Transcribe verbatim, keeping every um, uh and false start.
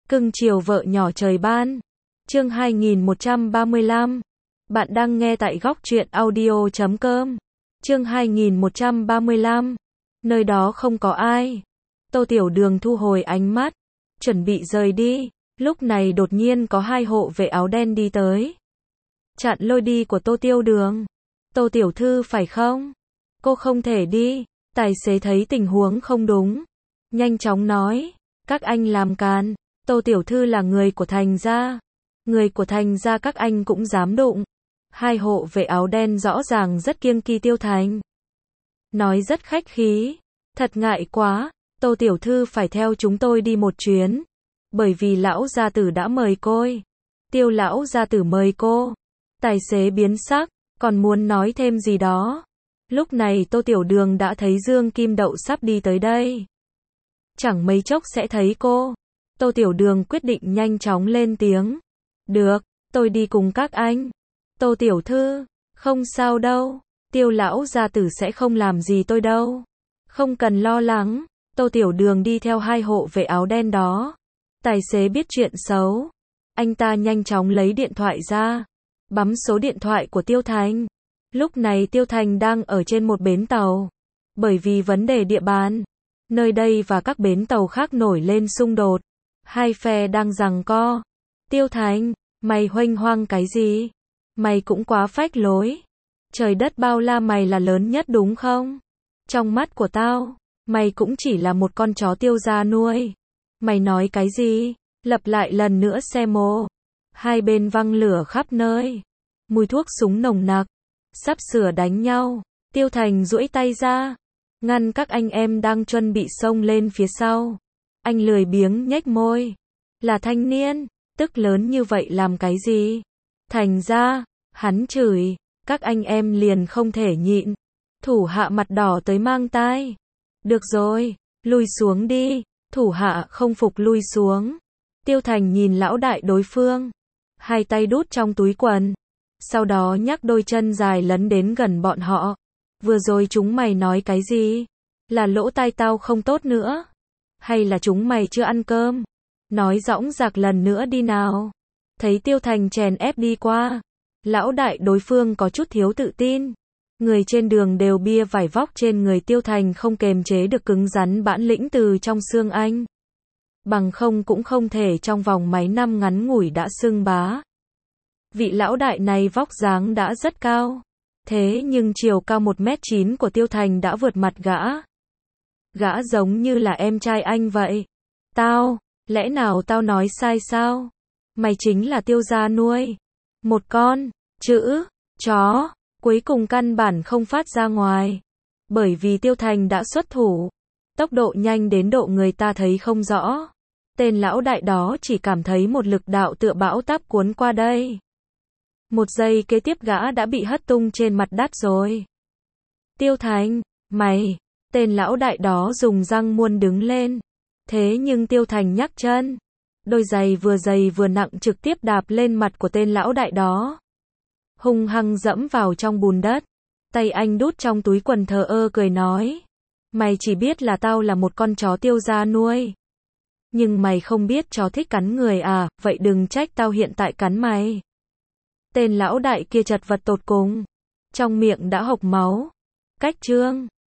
Cưng chiều vợ nhỏ trời ban. Chương hai nghìn một trăm ba mươi lăm. Bạn đang nghe tại góc truyện audio chấm com. Chương hai nghìn một trăm ba mươi lăm. Nơi đó không có ai. Tô Tiểu Đường thu hồi ánh mắt, chuẩn bị rời đi. Lúc này đột nhiên có hai hộ vệ áo đen đi tới, chặn lối đi của Tô Tiểu Đường. Tô tiểu thư phải không? Cô không thể đi. Tài xế thấy tình huống không đúng, nhanh chóng nói, các anh làm càn. Tô tiểu thư là người của Thành gia. Người của Thành gia các anh cũng dám đụng. Hai hộ vệ áo đen rõ ràng rất kiêng kỵ Tiêu Thành, nói rất khách khí. Thật ngại quá, Tô tiểu thư phải theo chúng tôi đi một chuyến, bởi vì lão gia tử đã mời cô. Tiêu lão gia tử mời cô. Tài xế biến sắc, còn muốn nói thêm gì đó. Lúc này Tô Tiểu Đường đã thấy Dương Kim Đậu sắp đi tới đây, chẳng mấy chốc sẽ thấy cô. Tô Tiểu Đường quyết định nhanh chóng lên tiếng. Được, tôi đi cùng các anh. Tô tiểu thư, không sao đâu. Tiêu lão gia tử sẽ không làm gì tôi đâu. Không cần lo lắng. Tô Tiểu Đường đi theo hai hộ vệ áo đen đó. Tài xế biết chuyện xấu. Anh ta nhanh chóng lấy điện thoại ra, bấm số điện thoại của Tiêu Thành. Lúc này Tiêu Thành đang ở trên một bến tàu. Bởi vì vấn đề địa bàn, nơi đây và các bến tàu khác nổi lên xung đột. Hai phe đang giằng co. Tiêu Thành, mày huênh hoang cái gì? Mày cũng quá phách lối. Trời đất bao la mày là lớn nhất đúng không? Trong mắt của tao, mày cũng chỉ là một con chó Tiêu gia nuôi. Mày nói cái gì? Lặp lại lần nữa xem mô. Hai bên văng lửa khắp nơi. Mùi thuốc súng nồng nặc. Sắp sửa đánh nhau. Tiêu Thành duỗi tay ra, ngăn các anh em đang chuẩn bị xông lên phía sau. Anh lười biếng nhếch môi. Là thanh niên, tức lớn như vậy làm cái gì? Thành ra, hắn chửi, các anh em liền không thể nhịn. Thủ hạ mặt đỏ tới mang tai. Được rồi, lùi xuống đi. Thủ hạ không phục lui xuống. Tiêu Thành nhìn lão đại đối phương, hai tay đút trong túi quần, sau đó nhắc đôi chân dài lấn đến gần bọn họ. Vừa rồi chúng mày nói cái gì? Là lỗ tai tao không tốt nữa? Hay là chúng mày chưa ăn cơm? Nói dõng dạc lần nữa đi nào. Thấy Tiêu Thành chèn ép đi qua, lão đại đối phương có chút thiếu tự tin. Người trên đường đều bia vải vóc trên người Tiêu Thành không kềm chế được cứng rắn bản lĩnh từ trong xương anh. Bằng không cũng không thể trong vòng mấy năm ngắn ngủi đã xưng bá. Vị lão đại này vóc dáng đã rất cao. Thế nhưng chiều cao một mét chín của Tiêu Thành đã vượt mặt gã. Gã giống như là em trai anh vậy. Tao, lẽ nào tao nói sai sao? Mày chính là Tiêu gia nuôi. Một con, chữ, chó, cuối cùng căn bản không phát ra ngoài. Bởi vì Tiêu Thành đã xuất thủ. Tốc độ nhanh đến độ người ta thấy không rõ. Tên lão đại đó chỉ cảm thấy một lực đạo tựa bão táp cuốn qua đây. Một giây kế tiếp gã đã bị hất tung trên mặt đất rồi. Tiêu Thành, mày, tên lão đại đó dùng răng muôn đứng lên. Thế nhưng Tiêu Thành nhắc chân. Đôi giày vừa dày vừa nặng trực tiếp đạp lên mặt của tên lão đại đó. Hung hăng dẫm vào trong bùn đất. Tay anh đút trong túi quần thờ ơ cười nói. Mày chỉ biết là tao là một con chó Tiêu gia nuôi. Nhưng mày không biết chó thích cắn người à, vậy đừng trách tao hiện tại cắn mày. Tên lão đại kia chật vật tột cùng, trong miệng đã hộc máu. Cách chương